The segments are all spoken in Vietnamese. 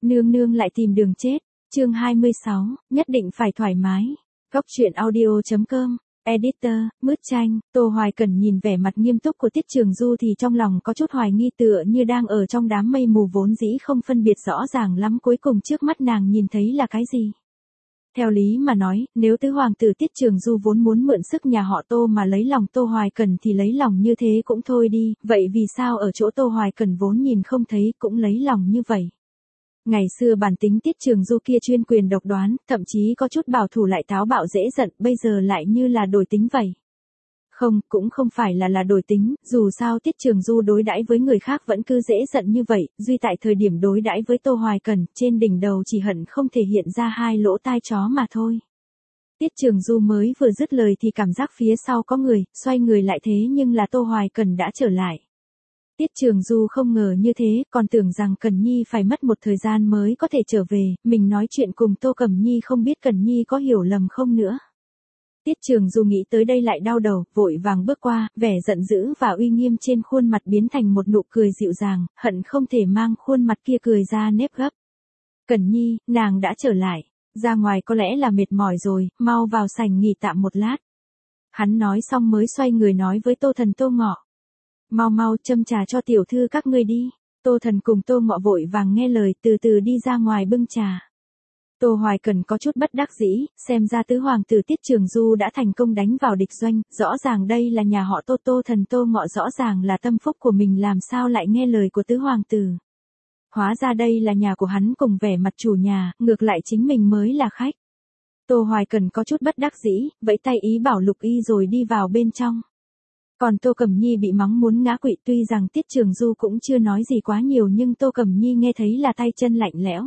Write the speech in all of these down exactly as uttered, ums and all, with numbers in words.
Nương nương lại tìm đường chết. Chương hai mươi sáu, nhất định phải thoải mái. Góc truyện audio.com. Editor, Mứt Tranh. Tô Hoài Cẩn nhìn vẻ mặt nghiêm túc của Tiết Trường Du thì trong lòng có chút hoài nghi, tựa như đang ở trong đám mây mù vốn dĩ không phân biệt rõ ràng lắm cuối cùng trước mắt nàng nhìn thấy là cái gì. Theo lý mà nói, nếu tứ hoàng tử Tiết Trường Du vốn muốn mượn sức nhà họ Tô mà lấy lòng Tô Hoài Cẩn thì lấy lòng như thế cũng thôi đi, vậy vì sao ở chỗ Tô Hoài Cẩn vốn nhìn không thấy cũng lấy lòng như vậy? Ngày xưa bản tính Tiết Trường Du kia chuyên quyền độc đoán, thậm chí có chút bảo thủ lại táo bạo dễ giận, bây giờ lại như là đổi tính vậy. Không, cũng không phải là là đổi tính, dù sao Tiết Trường Du đối đãi với người khác vẫn cứ dễ giận như vậy, duy tại thời điểm đối đãi với Tô Hoài Cẩn, trên đỉnh đầu chỉ hận không thể hiện ra hai lỗ tai chó mà thôi. Tiết Trường Du mới vừa dứt lời thì cảm giác phía sau có người, xoay người lại thế nhưng là Tô Hoài Cẩn đã trở lại. Tiết Trường Du không ngờ như thế, còn tưởng rằng Cẩn Nhi phải mất một thời gian mới có thể trở về, mình nói chuyện cùng Tô Cẩm Nhi không biết Cẩn Nhi có hiểu lầm không nữa. Tiết Trường Du nghĩ tới đây lại đau đầu, vội vàng bước qua, vẻ giận dữ và uy nghiêm trên khuôn mặt biến thành một nụ cười dịu dàng, hận không thể mang khuôn mặt kia cười ra nếp gấp. Cẩn Nhi, nàng đã trở lại, ra ngoài có lẽ là mệt mỏi rồi, mau vào sảnh nghỉ tạm một lát. Hắn nói xong mới xoay người nói với Tô Thần Tô Ngọ. Mau mau châm trà cho tiểu thư các ngươi đi. Tô Thần cùng Tô Ngọ vội vàng nghe lời từ từ đi ra ngoài bưng trà. Tô Hoài Cẩn có chút bất đắc dĩ, xem ra tứ hoàng tử Tiết Trường Du đã thành công đánh vào địch doanh, rõ ràng đây là nhà họ Tô. Tô Thần Tô Ngọ rõ ràng là tâm phúc của mình làm sao lại nghe lời của tứ hoàng tử. Hóa ra đây là nhà của hắn cùng vẻ mặt chủ nhà, ngược lại chính mình mới là khách. Tô Hoài Cẩn có chút bất đắc dĩ, vẫy tay ý bảo Lục Y rồi đi vào bên trong. Còn Tô Cẩm Nhi bị mắng muốn ngã quỵ, tuy rằng Tiết Trường Du cũng chưa nói gì quá nhiều nhưng Tô Cẩm Nhi nghe thấy là tay chân lạnh lẽo.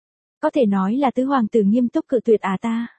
Có thể nói là tứ hoàng tử nghiêm túc cự tuyệt à ta.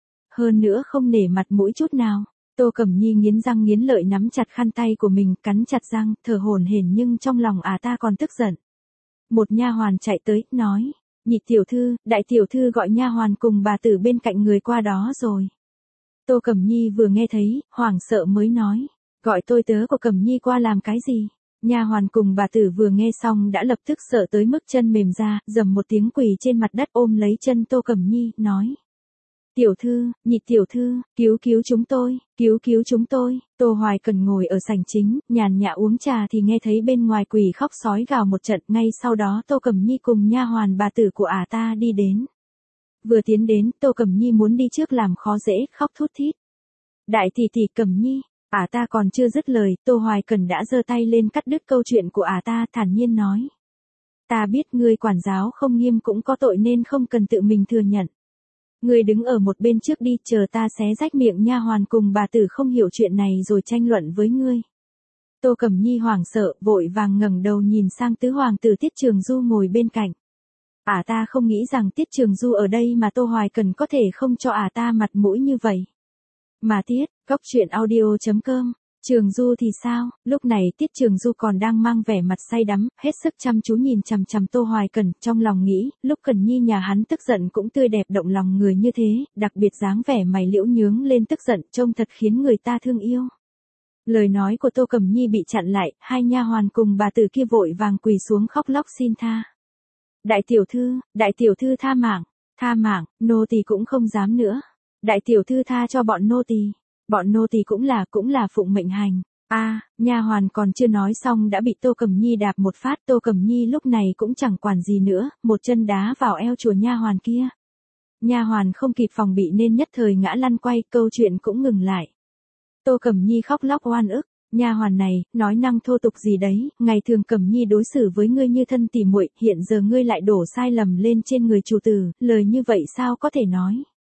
Hơn nữa không nể mặt mũi chút nào. Tô Cẩm Nhi nghiến răng nghiến lợi nắm chặt khăn tay của mình, cắn chặt răng, thở hổn hển nhưng trong lòng à ta còn tức giận. Một nha hoàn chạy tới, nói, nhị tiểu thư, đại tiểu thư gọi nha hoàn cùng bà tử bên cạnh người qua đó rồi. Tô Cẩm Nhi vừa nghe thấy, hoảng sợ mới nói. Gọi tôi tớ của Cẩm Nhi qua làm cái gì? Nha hoàn cùng bà tử vừa nghe xong đã lập tức sợ tới mức chân mềm ra, dầm một tiếng quỳ trên mặt đất ôm lấy chân Tô Cẩm Nhi, nói. Tiểu thư, nhị tiểu thư, cứu cứu chúng tôi, cứu cứu chúng tôi. Tô Hoài Cẩn ngồi ở sảnh chính, nhàn nhã uống trà thì nghe thấy bên ngoài quỳ khóc sói gào một trận, ngay sau đó Tô Cẩm Nhi cùng nha hoàn bà tử của ả ta đi đến. Vừa tiến đến, Tô Cẩm Nhi muốn đi trước làm khó dễ, khóc thút thít. Đại tỷ tỷ Cẩm Nhi. Ả ta còn chưa dứt lời, Tô Hoài Cẩn đã giơ tay lên cắt đứt câu chuyện của ả ta, thản nhiên nói. Ta biết ngươi quản giáo không nghiêm cũng có tội nên không cần tự mình thừa nhận. Ngươi đứng ở một bên trước đi, chờ ta xé rách miệng nha hoàn cùng bà tử không hiểu chuyện này rồi tranh luận với ngươi. Tô Cẩm Nhi hoảng sợ, vội vàng ngẩng đầu nhìn sang tứ hoàng tử Tiết Trường Du ngồi bên cạnh. Ả ta không nghĩ rằng Tiết Trường Du ở đây mà Tô Hoài Cẩn có thể không cho ả ta mặt mũi như vậy. Mà Tiết, góc truyện audio.com, Trường Du thì sao? Lúc này Tiết Trường Du còn đang mang vẻ mặt say đắm, hết sức chăm chú nhìn chằm chằm Tô Hoài Cẩn, trong lòng nghĩ, lúc Cẩn Nhi nhà hắn tức giận cũng tươi đẹp động lòng người như thế, đặc biệt dáng vẻ mày liễu nhướng lên tức giận, trông thật khiến người ta thương yêu. Lời nói của Tô Cẩm Nhi bị chặn lại, hai nha hoàn cùng bà tử kia vội vàng quỳ xuống khóc lóc xin tha. Đại tiểu thư, đại tiểu thư tha mạng, tha mạng, nô tỳ cũng không dám nữa. Đại tiểu thư tha cho bọn nô tỳ. Bọn nô tỳ cũng là, cũng là phụng mệnh hành. A, à, nha hoàn còn chưa nói xong đã bị Tô Cẩm Nhi đạp một phát. Tô Cẩm Nhi lúc này cũng chẳng quản gì nữa, một chân đá vào eo chùa nha hoàn kia. Nha hoàn không kịp phòng bị nên nhất thời ngã lăn quay, câu chuyện cũng ngừng lại. Tô Cẩm Nhi khóc lóc oan ức. Nha hoàn này, nói năng thô tục gì đấy, ngày thường Cẩm Nhi đối xử với ngươi như thân tỉ muội, hiện giờ ngươi lại đổ sai lầm lên trên người chủ tử, lời như vậy sao có thể nói.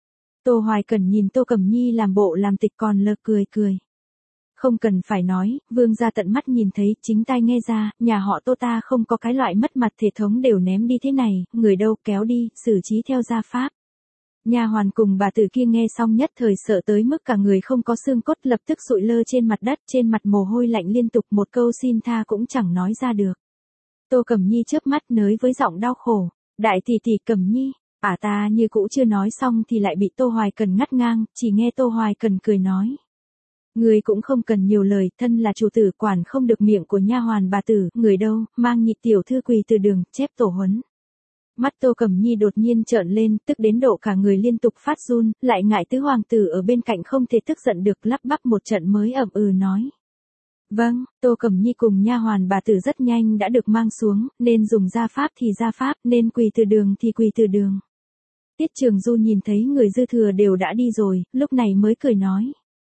Tô Hoài Cẩn nhìn Tô Cẩm Nhi làm bộ làm tịch còn lơ cười cười. Không cần phải nói, vương gia tận mắt nhìn thấy, chính tai nghe ra, nhà họ Tô ta không có cái loại mất mặt thể thống đều ném đi thế này, người đâu kéo đi, xử trí theo gia pháp. Nha hoàn cùng bà tử kia nghe xong nhất thời sợ tới mức cả người không có xương cốt, lập tức sụi lơ trên mặt đất, trên mặt mồ hôi lạnh liên tục, một câu xin tha cũng chẳng nói ra được. Tô Cẩm Nhi chớp mắt nới với giọng đau khổ, đại tỷ tỷ Cẩm Nhi. Ả ta như cũ chưa nói xong thì lại bị Tô Hoài Cẩn ngắt ngang, chỉ nghe Tô Hoài Cẩn cười nói. Người cũng không cần nhiều lời, thân là chủ tử quản không được miệng của nha hoàn bà tử, người đâu, mang nhị tiểu thư quỳ từ đường, chép tổ huấn. Mắt Tô Cẩm Nhi đột nhiên trợn lên, tức đến độ cả người liên tục phát run, lại ngại tứ hoàng tử ở bên cạnh không thể tức giận được, lắp bắp một trận mới ậm ừ nói. Vâng, Tô Cẩm Nhi cùng nha hoàn bà tử rất nhanh đã được mang xuống, nên dùng gia pháp thì gia pháp, nên quỳ từ đường thì quỳ từ đường. Tiết Trường Du nhìn thấy người dư thừa đều đã đi rồi, lúc này mới cười nói.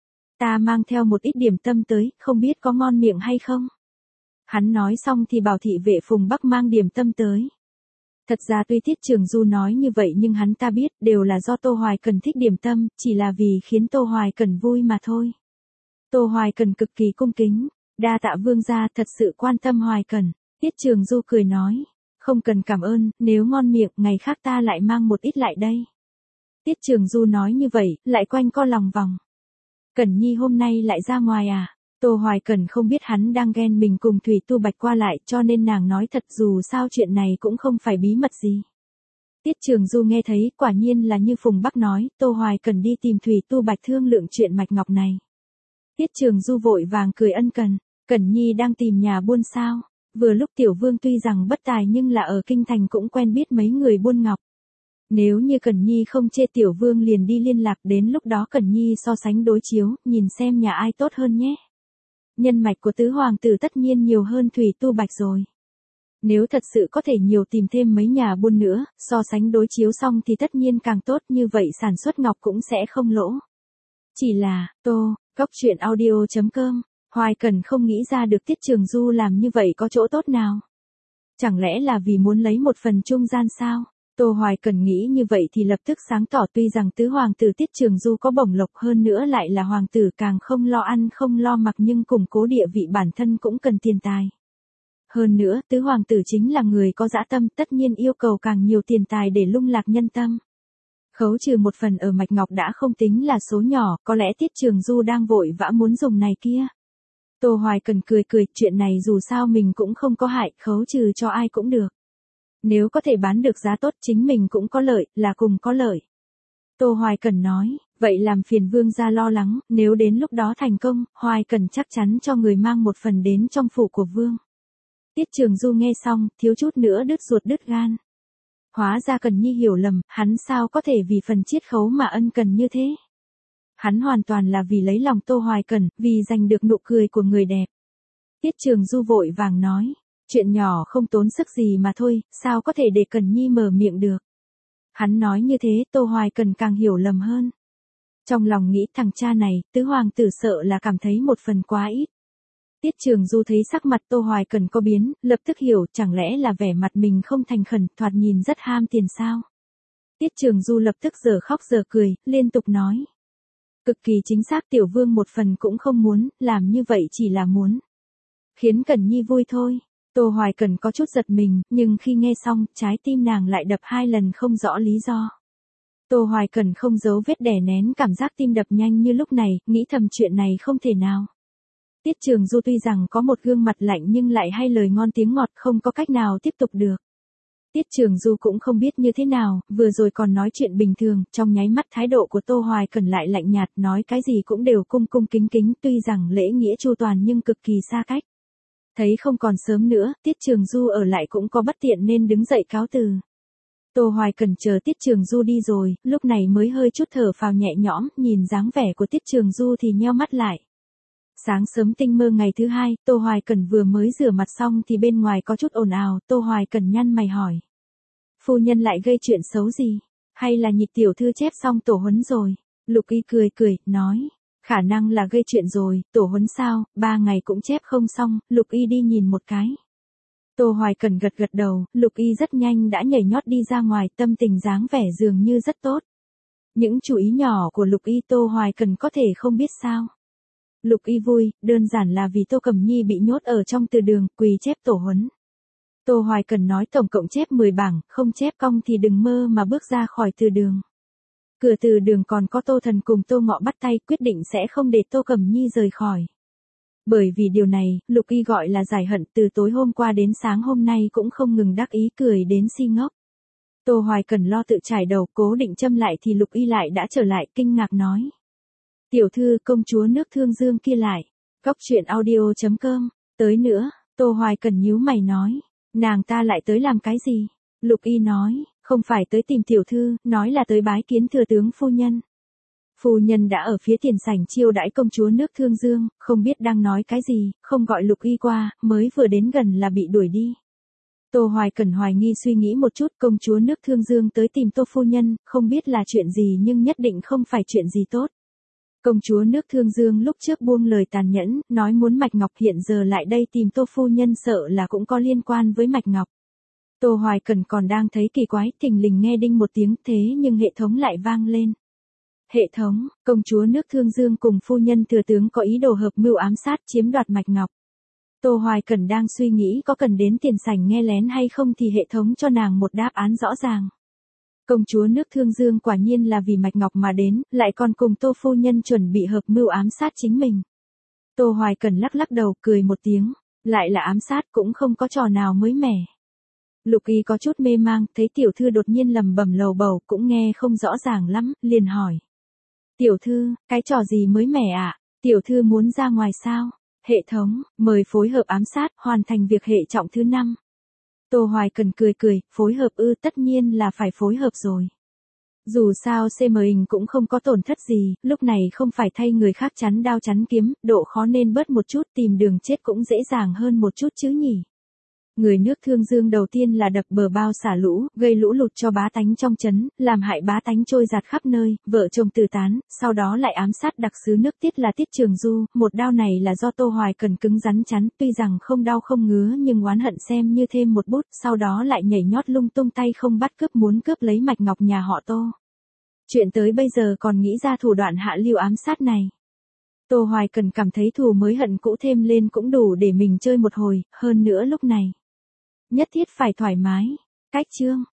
Ta mang theo một ít điểm tâm tới, không biết có ngon miệng hay không? Hắn nói xong thì bảo thị vệ Phùng Bắc mang điểm tâm tới. Thật ra tuy Tiết Trường Du nói như vậy nhưng hắn ta biết đều là do Tô Hoài Cần thích điểm tâm, chỉ là vì khiến Tô Hoài Cần vui mà thôi. Tô Hoài Cần cực kỳ cung kính, đa tạ vương gia thật sự quan tâm Hoài Cần. Tiết Trường Du cười nói, không cần cảm ơn, nếu ngon miệng ngày khác ta lại mang một ít lại đây. Tiết Trường Du nói như vậy, lại quanh co lòng vòng. Cẩn Nhi hôm nay lại ra ngoài à? Tô Hoài Cần không biết hắn đang ghen mình cùng Thủy Tu Bạch qua lại cho nên nàng nói thật dù sao chuyện này cũng không phải bí mật gì. Tiết Trường Du nghe thấy quả nhiên là như Phùng Bắc nói, Tô Hoài Cần đi tìm Thủy Tu Bạch thương lượng chuyện mạch ngọc này. Tiết Trường Du vội vàng cười ân cần, Cẩn Nhi đang tìm nhà buôn sao? Vừa lúc Tiểu Vương tuy rằng bất tài nhưng là ở Kinh Thành cũng quen biết mấy người buôn ngọc. Nếu như Cẩn Nhi không chê Tiểu Vương liền đi liên lạc, đến lúc đó Cẩn Nhi so sánh đối chiếu, nhìn xem nhà ai tốt hơn nhé. Nhân mạch của tứ hoàng tử tất nhiên nhiều hơn Thủy Tu Bạch rồi. Nếu thật sự có thể nhiều tìm thêm mấy nhà buôn nữa, so sánh đối chiếu xong thì tất nhiên càng tốt, như vậy sản xuất ngọc cũng sẽ không lỗ. Chỉ là, Tô, Cốc Truyện Audio chấm com, Hoài Cần không nghĩ ra được Tiết Trường Du làm như vậy có chỗ tốt nào. Chẳng lẽ là vì muốn lấy một phần trung gian sao? Tô Hoài Cần nghĩ như vậy thì lập tức sáng tỏ, tuy rằng tứ hoàng tử Tiết Trường Du có bổng lộc hơn nữa lại là hoàng tử càng không lo ăn không lo mặc nhưng củng cố địa vị bản thân cũng cần tiền tài. Hơn nữa tứ hoàng tử chính là người có dã tâm, tất nhiên yêu cầu càng nhiều tiền tài để lung lạc nhân tâm. Khấu trừ một phần ở mạch ngọc đã không tính là số nhỏ, có lẽ Tiết Trường Du đang vội vã muốn dùng này kia. Tô Hoài Cần cười cười, chuyện này dù sao mình cũng không có hại, khấu trừ cho ai cũng được. Nếu có thể bán được giá tốt chính mình cũng có lợi, là cùng có lợi. Tô Hoài Cần nói, vậy làm phiền vương gia lo lắng, nếu đến lúc đó thành công, Hoài Cần chắc chắn cho người mang một phần đến trong phủ của vương. Tiết Trường Du nghe xong, thiếu chút nữa đứt ruột đứt gan. Hóa ra Cần Nhi hiểu lầm, hắn sao có thể vì phần chiết khấu mà ân cần như thế. Hắn hoàn toàn là vì lấy lòng Tô Hoài Cần, vì giành được nụ cười của người đẹp. Tiết Trường Du vội vàng nói, chuyện nhỏ không tốn sức gì mà thôi, sao có thể để Cần Nhi mở miệng được. Hắn nói như thế Tô Hoài Cần càng hiểu lầm hơn. Trong lòng nghĩ thằng cha này, tứ hoàng tử sợ là cảm thấy một phần quá ít. Tiết Trường Du thấy sắc mặt Tô Hoài Cần có biến, lập tức hiểu chẳng lẽ là vẻ mặt mình không thành khẩn, thoạt nhìn rất ham tiền sao. Tiết Trường Du lập tức giờ khóc giờ cười, liên tục nói. Cực kỳ chính xác, Tiểu Vương một phần cũng không muốn, làm như vậy chỉ là muốn khiến Cẩn Nhi vui thôi. Tô Hoài Cần có chút giật mình, nhưng khi nghe xong, trái tim nàng lại đập hai lần không rõ lý do. Tô Hoài Cần không giấu vết đè nén cảm giác tim đập nhanh như lúc này, nghĩ thầm chuyện này không thể nào. Tiết Trường Du tuy rằng có một gương mặt lạnh nhưng lại hay lời ngon tiếng ngọt, không có cách nào tiếp tục được. Tiết Trường Du cũng không biết như thế nào, vừa rồi còn nói chuyện bình thường, trong nháy mắt thái độ của Tô Hoài Cần lại lạnh nhạt, nói cái gì cũng đều cung cung kính kính, tuy rằng lễ nghĩa chu toàn nhưng cực kỳ xa cách. Thấy không còn sớm nữa, Tiết Trường Du ở lại cũng có bất tiện nên đứng dậy cáo từ. Tô Hoài Cần chờ Tiết Trường Du đi rồi, lúc này mới hơi chút thở phào nhẹ nhõm, nhìn dáng vẻ của Tiết Trường Du thì nheo mắt lại. Sáng sớm tinh mơ ngày thứ hai, Tô Hoài Cần vừa mới rửa mặt xong thì bên ngoài có chút ồn ào, Tô Hoài Cần nhăn mày hỏi. Phu nhân lại gây chuyện xấu gì? Hay là Nhị tiểu thư chép xong tổ huấn rồi? Lục Y cười cười, nói. Khả năng là gây chuyện rồi, tổ huấn sao, ba ngày cũng chép không xong, Lục Y đi nhìn một cái. Tô Hoài Cần gật gật đầu, Lục Y rất nhanh đã nhảy nhót đi ra ngoài, tâm tình dáng vẻ dường như rất tốt. Những chú ý nhỏ của Lục Y Tô Hoài Cần có thể không biết sao. Lục Y vui, đơn giản là vì Tô Cẩm Nhi bị nhốt ở trong từ đường, quỳ chép tổ huấn. Tô Hoài Cần nói tổng cộng chép mười bảng, không chép cong thì đừng mơ mà bước ra khỏi từ đường. Cửa từ đường còn có Tô Thần cùng Tô Ngọ bắt tay, quyết định sẽ không để Tô Cẩm Nhi rời khỏi. Bởi vì điều này, Lục Y gọi là giải hận, từ tối hôm qua đến sáng hôm nay cũng không ngừng đắc ý cười đến si ngốc. Tô Hoài Cần lo tự trải đầu, cố định châm lại thì Lục Y lại đã trở lại, kinh ngạc nói. Tiểu thư công chúa nước Thương Dương kia lại. Cốc Truyện Audio chấm com. Tới nữa, Tô Hoài Cần nhíu mày nói. Nàng ta lại tới làm cái gì? Lục Y nói, không phải tới tìm tiểu thư, nói là tới bái kiến thừa tướng phu nhân. Phu nhân đã ở phía tiền sảnh chiêu đãi công chúa nước Thương Dương, không biết đang nói cái gì, không gọi Lục Y qua, mới vừa đến gần là bị đuổi đi. Tô Hoài Cẩn hoài nghi suy nghĩ một chút, công chúa nước Thương Dương tới tìm Tô phu nhân, không biết là chuyện gì nhưng nhất định không phải chuyện gì tốt. Công chúa nước Thương Dương lúc trước buông lời tàn nhẫn, nói muốn Mạch Ngọc, hiện giờ lại đây tìm Tô phu nhân, sợ là cũng có liên quan với Mạch Ngọc. Tô Hoài Cẩn còn đang thấy kỳ quái, thình lình nghe đinh một tiếng, thế nhưng hệ thống lại vang lên. Hệ thống, công chúa nước Thương Dương cùng phu nhân thừa tướng có ý đồ hợp mưu ám sát chiếm đoạt Mạch Ngọc. Tô Hoài Cẩn đang suy nghĩ có cần đến tiền sảnh nghe lén hay không thì hệ thống cho nàng một đáp án rõ ràng. Công chúa nước Thương Dương quả nhiên là vì Mạch Ngọc mà đến, lại còn cùng Tô phu nhân chuẩn bị hợp mưu ám sát chính mình. Tô Hoài Cẩn lắc lắc đầu cười một tiếng, lại là ám sát cũng không có trò nào mới mẻ. Lục Y có chút mê mang, thấy tiểu thư đột nhiên lầm bầm lầu bầu cũng nghe không rõ ràng lắm, liền hỏi. Tiểu thư, cái trò gì mới mẻ ạ? À? Tiểu thư muốn ra ngoài sao? Hệ thống, mời phối hợp ám sát, hoàn thành việc hệ trọng thứ năm. Tô Hoài Cẩn cười cười, phối hợp ư, tất nhiên là phải phối hợp rồi. Dù sao xê em hình cũng không có tổn thất gì, lúc này không phải thay người khác chắn đao chắn kiếm, độ khó nên bớt một chút, tìm đường chết cũng dễ dàng hơn một chút chứ nhỉ. Người nước Thương Dương đầu tiên là đập bờ bao xả lũ, gây lũ lụt cho bá tánh trong trấn, làm hại bá tánh trôi giạt khắp nơi, vợ chồng tử tán, sau đó lại ám sát đặc sứ nước Tiết là Tiết Trường Du, một đao này là do Tô Hoài Cẩn cứng rắn chắn, tuy rằng không đau không ngứa nhưng oán hận xem như thêm một bút, sau đó lại nhảy nhót lung tung tay không bắt cướp muốn cướp lấy Mạch Ngọc nhà họ Tô. Chuyện tới bây giờ còn nghĩ ra thủ đoạn hạ lưu ám sát này. Tô Hoài Cẩn cảm thấy thù mới hận cũ thêm lên cũng đủ để mình chơi một hồi, hơn nữa lúc này nhất thiết phải thoải mái. Cách chương